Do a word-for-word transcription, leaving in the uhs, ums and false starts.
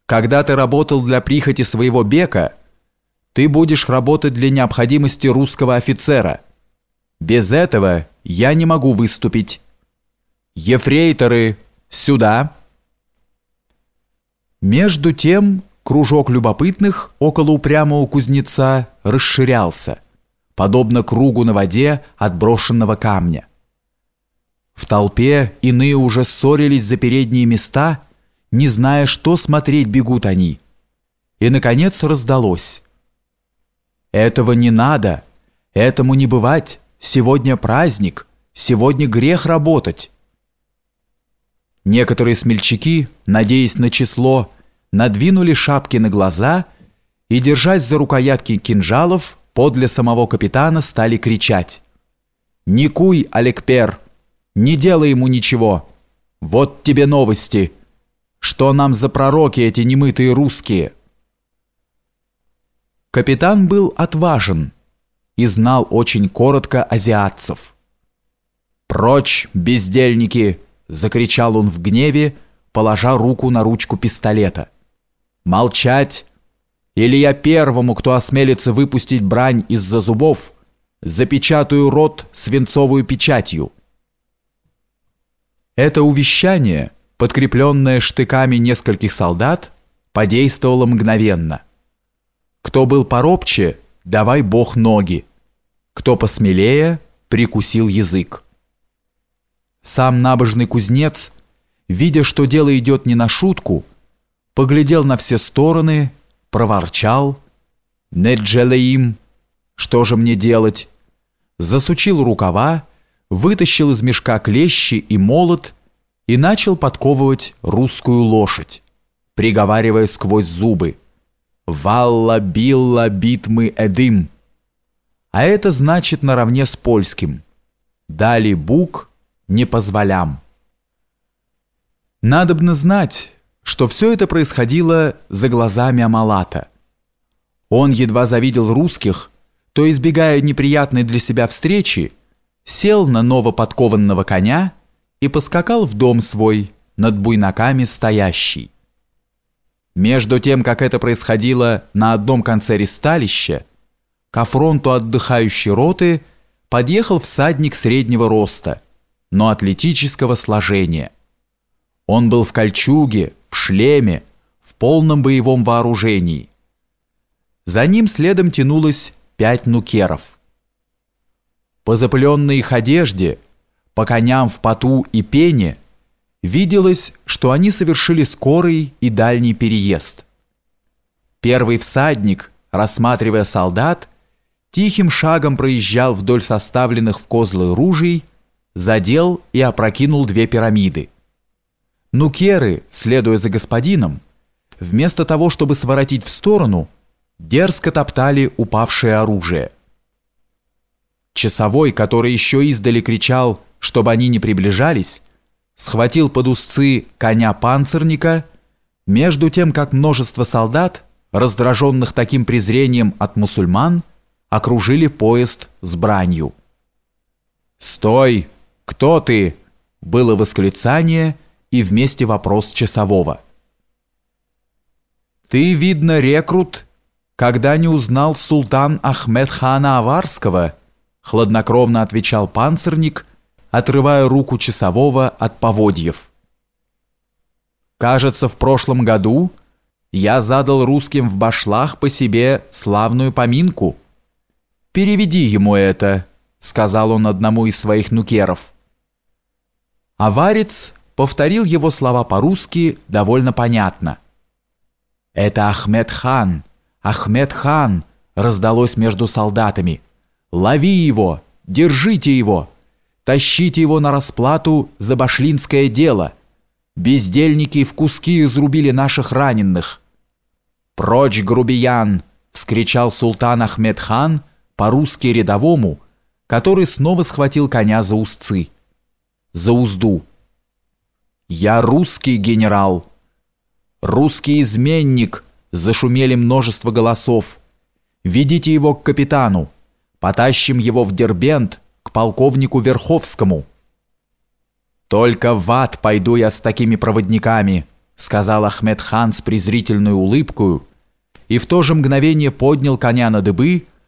Когда ты работал для прихоти своего бека, ты будешь работать для необходимости русского офицера. Без этого я не могу выступить. Ефрейторы, сюда!» Между тем кружок любопытных около упрямого кузнеца расширялся, подобно кругу на воде от брошенного камня. В толпе иные уже ссорились за передние места, не зная, что смотреть бегут они. И, наконец, раздалось: «Этого не надо, этому не бывать, сегодня праздник, сегодня грех работать». Некоторые смельчаки, надеясь на число, надвинули шапки на глаза и, держась за рукоятки кинжалов, подле самого капитана стали кричать: «Не куй, Алекпер! Не делай ему ничего! Вот тебе новости! Что нам за пророки эти немытые русские?» Капитан был отважен и знал очень коротко азиатцев. «Прочь, бездельники!» — закричал он в гневе, положа руку на ручку пистолета. «Молчать! Или я первому, кто осмелится выпустить брань из-за зубов, запечатаю рот свинцовую печатью». Это увещание, подкрепленное штыками нескольких солдат, подействовало мгновенно. Кто был поробче, давай бог ноги. Кто посмелее, прикусил язык. Сам набожный кузнец, видя, что дело идет не на шутку, поглядел на все стороны, проворчал: «Неджелеим, что же мне делать?» Засучил рукава, вытащил из мешка клещи и молот и начал подковывать русскую лошадь, приговаривая сквозь зубы: «Валла, билла, битмы, эдым». А это значит наравне с польским: «Дали бук, не позволям». Надобно знать, что все это происходило за глазами Амалата. Он едва завидел русских, то, избегая неприятной для себя встречи, сел на новоподкованного коня и поскакал в дом свой, над буйнаками стоящий. Между тем, как это происходило на одном конце ристалища, ко фронту отдыхающей роты подъехал всадник среднего роста, но атлетического сложения. Он был в кольчуге, в шлеме, в полном боевом вооружении. За ним следом тянулось пять нукеров. По запыленной их одежде, по коням в поту и пене, виделось, что они совершили скорый и дальний переезд. Первый всадник, рассматривая солдат, тихим шагом проезжал вдоль составленных в козлы ружей, задел и опрокинул две пирамиды. Нукеры, следуя за господином, вместо того, чтобы своротить в сторону, дерзко топтали упавшее оружие. Часовой, который еще издали кричал, чтобы они не приближались, схватил под узцы коня панцирника, между тем как множество солдат, раздраженных таким презрением от мусульман, окружили поезд с бранью. «Стой! Кто ты?» — было восклицание и вместе вопрос часового. «Ты, видно, рекрут, когда не узнал султан Ахмед хана Аварского», — хладнокровно отвечал панцирник, отрывая руку часового от поводьев. «Кажется, в прошлом году я задал русским в башлах по себе славную поминку. Переведи ему это», — сказал он одному из своих нукеров. Аварец повторил его слова по-русски довольно понятно. «Это Ахмед хан, Ахмед хан», — раздалось между солдатами. «Лови его, держите его, тащите его на расплату за башлинское дело. Бездельники в куски изрубили наших раненых». «Прочь, грубиян!» — вскричал султан Ахмед хан по-русски рядовому, который снова схватил коня за узцы. За узду. «Я русский генерал!» «Русский изменник!» — зашумели множество голосов. «Ведите его к капитану! Потащим его в Дербент, к полковнику Верховскому!» «Только в ад пойду я с такими проводниками!» сказал Ахмед хан с презрительной улыбкою, и в то же мгновение поднял коня на дыбы,